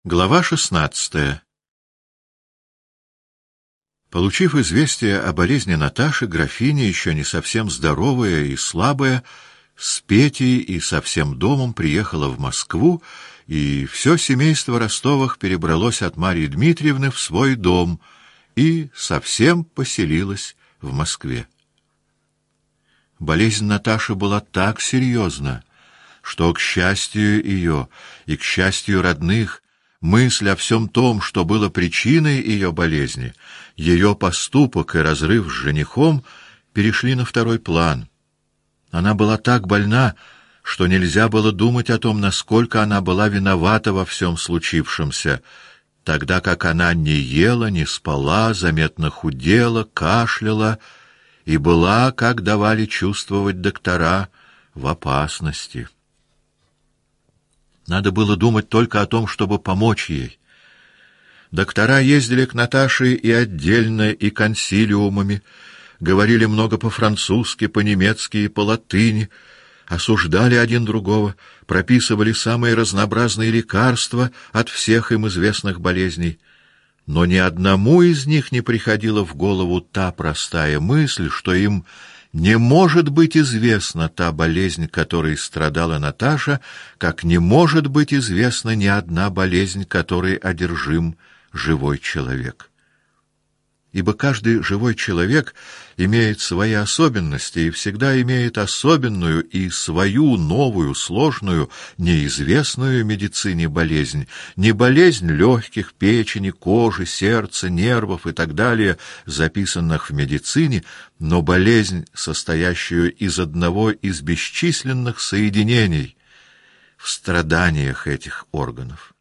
Глава 16. Получив известие о болезни Наташи, графиня, еще не совсем здоровая и слабая, с Петей и со всем домом приехала в Москву, и все семейство Ростовых перебралось от Марьи Дмитриевны в свой дом и совсем поселилось в Москве. Болезнь Наташи была так серьезна, что, к счастью ее и к счастью родных, мысль о всем том, что было причиной ее болезни, ее поступок и разрыв с женихом, перешли на второй план. Она была так больна, что нельзя было думать о том, насколько она была виновата во всем случившемся, тогда как она не ела, не спала, заметно худела, кашляла и была, как давали чувствовать доктора, в опасности. Надо было думать только о том, чтобы помочь ей. Доктора ездили к Наташе и отдельно, и консилиумами, говорили много по-французски, по-немецки и по-латыни, осуждали один другого, прописывали самые разнообразные лекарства от всех им известных болезней. Но ни одному из них не приходила в голову та простая мысль, что им не может быть известна та болезнь, которой страдала Наташа, как не может быть известна ни одна болезнь, которой одержим живой человек. Ибо каждый живой человек имеет свои особенности и всегда имеет особенную и свою новую, сложную, неизвестную медицине болезнь. Не болезнь легких, печени, кожи, сердца, нервов и так далее, записанных в медицине, но болезнь, состоящую из одного из бесчисленных соединений в страданиях этих органов.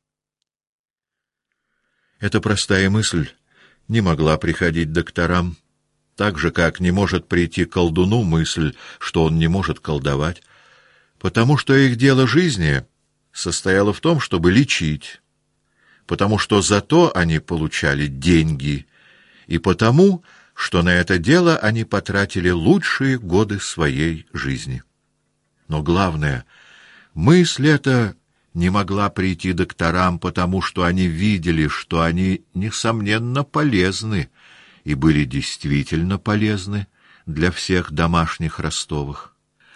Эта простая мысль не могла приходить докторам, так же, как не может прийти колдуну мысль, что он не может колдовать, потому что их дело жизни состояло в том, чтобы лечить, потому что за то они получали деньги, и потому, что на это дело они потратили лучшие годы своей жизни. Но главное, мысль эта не могла прийти докторам, потому что они видели, что они, несомненно, полезны, и были действительно полезны для всех домашних Ростовых.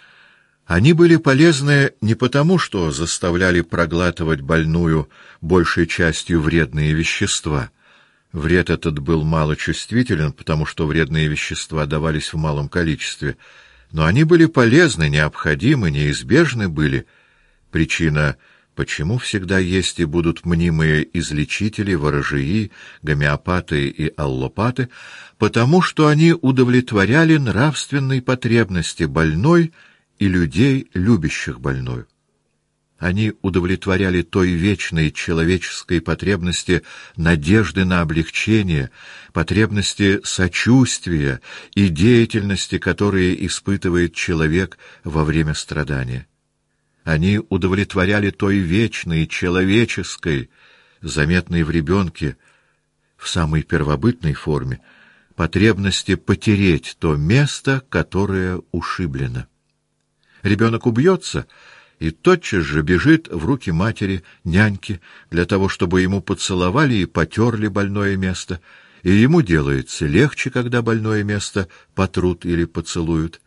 Они были полезны не потому, что заставляли проглатывать больную большей частью вредные вещества. Вред этот был малочувствителен, потому что вредные вещества давались в малом количестве, но они были полезны, необходимы, неизбежны были. Причина — почему всегда есть и будут мнимые излечители, ворожеи, гомеопаты и аллопаты? Потому что они удовлетворяли нравственной потребности больной и людей, любящих больную. Они удовлетворяли той вечной человеческой потребности надежды на облегчение, потребности сочувствия и деятельности, которые испытывает человек во время страдания. Они удовлетворяли той вечной, человеческой, заметной в ребенке, в самой первобытной форме, потребности потереть то место, которое ушиблено. Ребенок убьется и тотчас же бежит в руки матери, няньки, для того, чтобы ему поцеловали и потерли больное место, и ему делается легче, когда больное место потрут или поцелуют.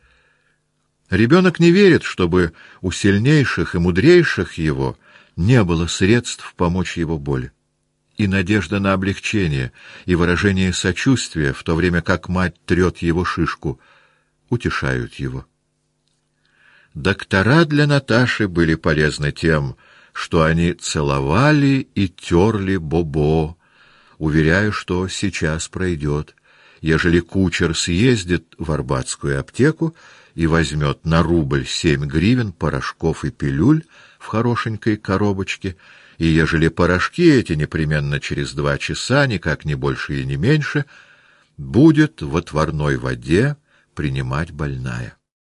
Ребенок не верит, чтобы у сильнейших и мудрейших его не было средств помочь его боли. И надежда на облегчение, и выражение сочувствия, в то время как мать трет его шишку, утешают его. Доктора для Наташи были полезны тем, что они целовали и терли Бобо, уверяя, что сейчас пройдет. Ежели кучер съездит в Арбатскую аптеку и возьмет на рубль 7 гривен порошков и пилюль в хорошенькой коробочке, и ежели порошки эти непременно через 2 часа, никак не больше и не меньше, будет в отварной воде принимать больная.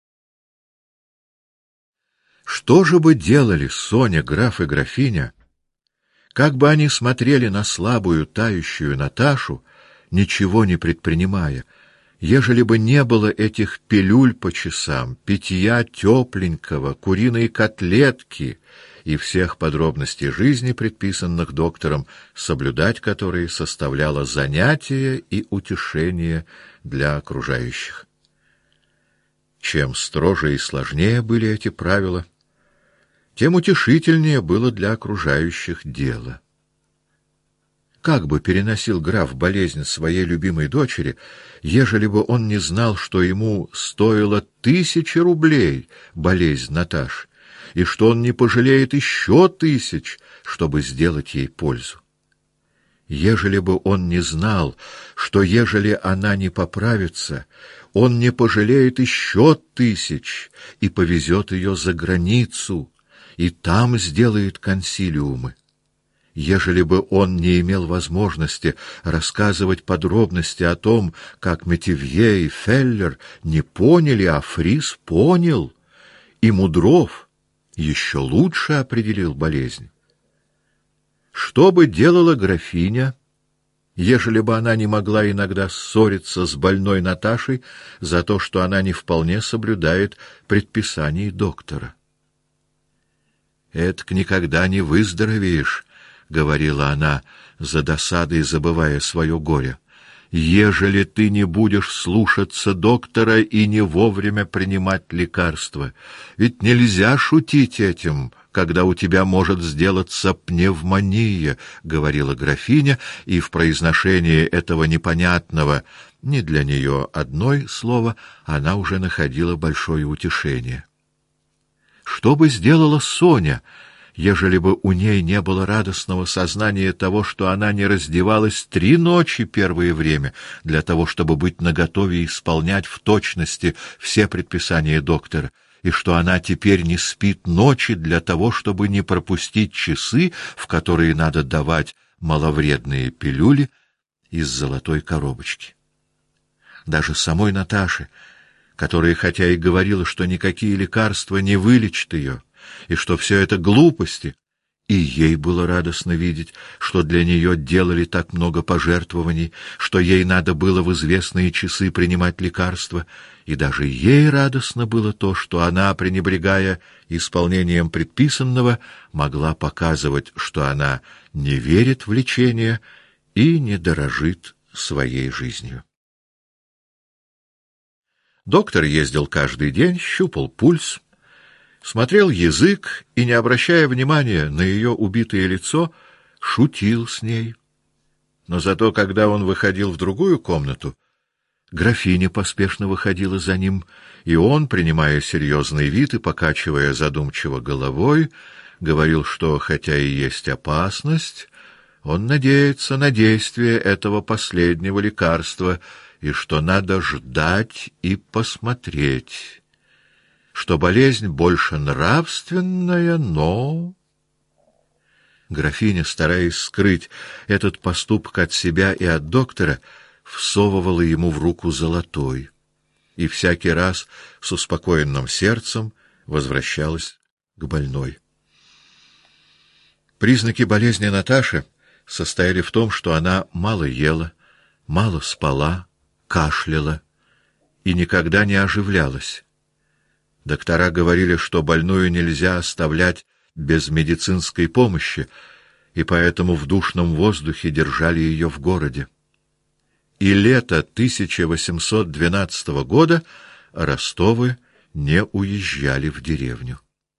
Что же бы делали Соня, граф и графиня, как бы они смотрели на слабую, тающую Наташу, ничего не предпринимая, ежели бы не было этих пилюль по часам, питья тепленького, куриной котлетки и всех подробностей жизни, предписанных доктором, соблюдать которые составляло занятие и утешение для окружающих. Чем строже и сложнее были эти правила, тем утешительнее было для окружающих дело. Как бы переносил граф болезнь своей любимой дочери, ежели бы он не знал, что ему стоило 1000 рублей болезнь Наташи, и что он не пожалеет еще 1000, чтобы сделать ей пользу? Ежели бы он не знал, что ежели она не поправится, он не пожалеет еще 1000 и повезет ее за границу, и там сделает консилиумы. Ежели бы он не имел возможности рассказывать подробности о том, как Метивье и Феллер не поняли, а Фрис понял, и Мудров еще лучше определил болезнь. Что бы делала графиня, ежели бы она не могла иногда ссориться с больной Наташей за то, что она не вполне соблюдает предписаний доктора? «Этак никогда не выздоровеешь», — говорила она, за досадой забывая свое горе, «ежели ты не будешь слушаться доктора и не вовремя принимать лекарства. Ведь нельзя шутить этим, когда у тебя может сделаться пневмония», — говорила графиня, и в произношении этого непонятного не для нее одной слова она уже находила большое утешение. Что бы сделала Соня, ежели бы у ней не было радостного сознания того, что она не раздевалась 3 ночи первое время для того, чтобы быть наготове и исполнять в точности все предписания доктора, и что она теперь не спит ночи для того, чтобы не пропустить часы, в которые надо давать маловредные пилюли из золотой коробочки? Даже самой Наташе, которая хотя и говорила, что никакие лекарства не вылечат ее, и что все это глупости, и ей было радостно видеть, что для нее делали так много пожертвований, что ей надо было в известные часы принимать лекарства, и даже ей радостно было то, что она, пренебрегая исполнением предписанного, могла показывать, что она не верит в лечение и не дорожит своей жизнью. Доктор ездил каждый день, щупал пульс, смотрел язык и, не обращая внимания на ее убитое лицо, шутил с ней. Но зато, когда он выходил в другую комнату, графиня поспешно выходила за ним, и он, принимая серьезный вид и покачивая задумчиво головой, говорил, что, хотя и есть опасность, он надеется на действие этого последнего лекарства, и что надо ждать и посмотреть, что болезнь больше нравственная, но... Графиня, стараясь скрыть этот поступок от себя и от доктора, всовывала ему в руку золотой, и всякий раз с успокоенным сердцем возвращалась к больной. Признаки болезни Наташи состояли в том, что она мало ела, мало спала, кашляла и никогда не оживлялась. Доктора говорили, что больную нельзя оставлять без медицинской помощи, и поэтому в душном воздухе держали ее в городе. И лето 1812 года Ростовы не уезжали в деревню.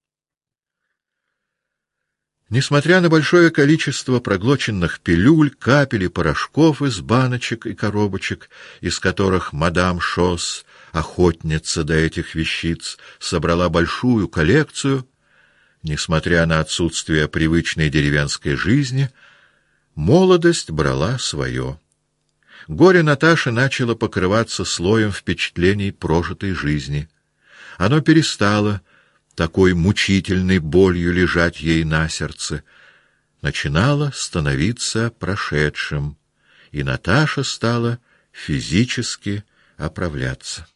Несмотря на большое количество проглоченных пилюль, капель и порошков из баночек и коробочек, из которых мадам Шос, охотница до этих вещиц, собрала большую коллекцию, несмотря на отсутствие привычной деревенской жизни, молодость брала свое. Горе Наташи начало покрываться слоем впечатлений прожитой жизни. Оно перестало такой мучительной болью лежать ей на сердце, начинало становиться прошедшим, и Наташа стала физически оправляться.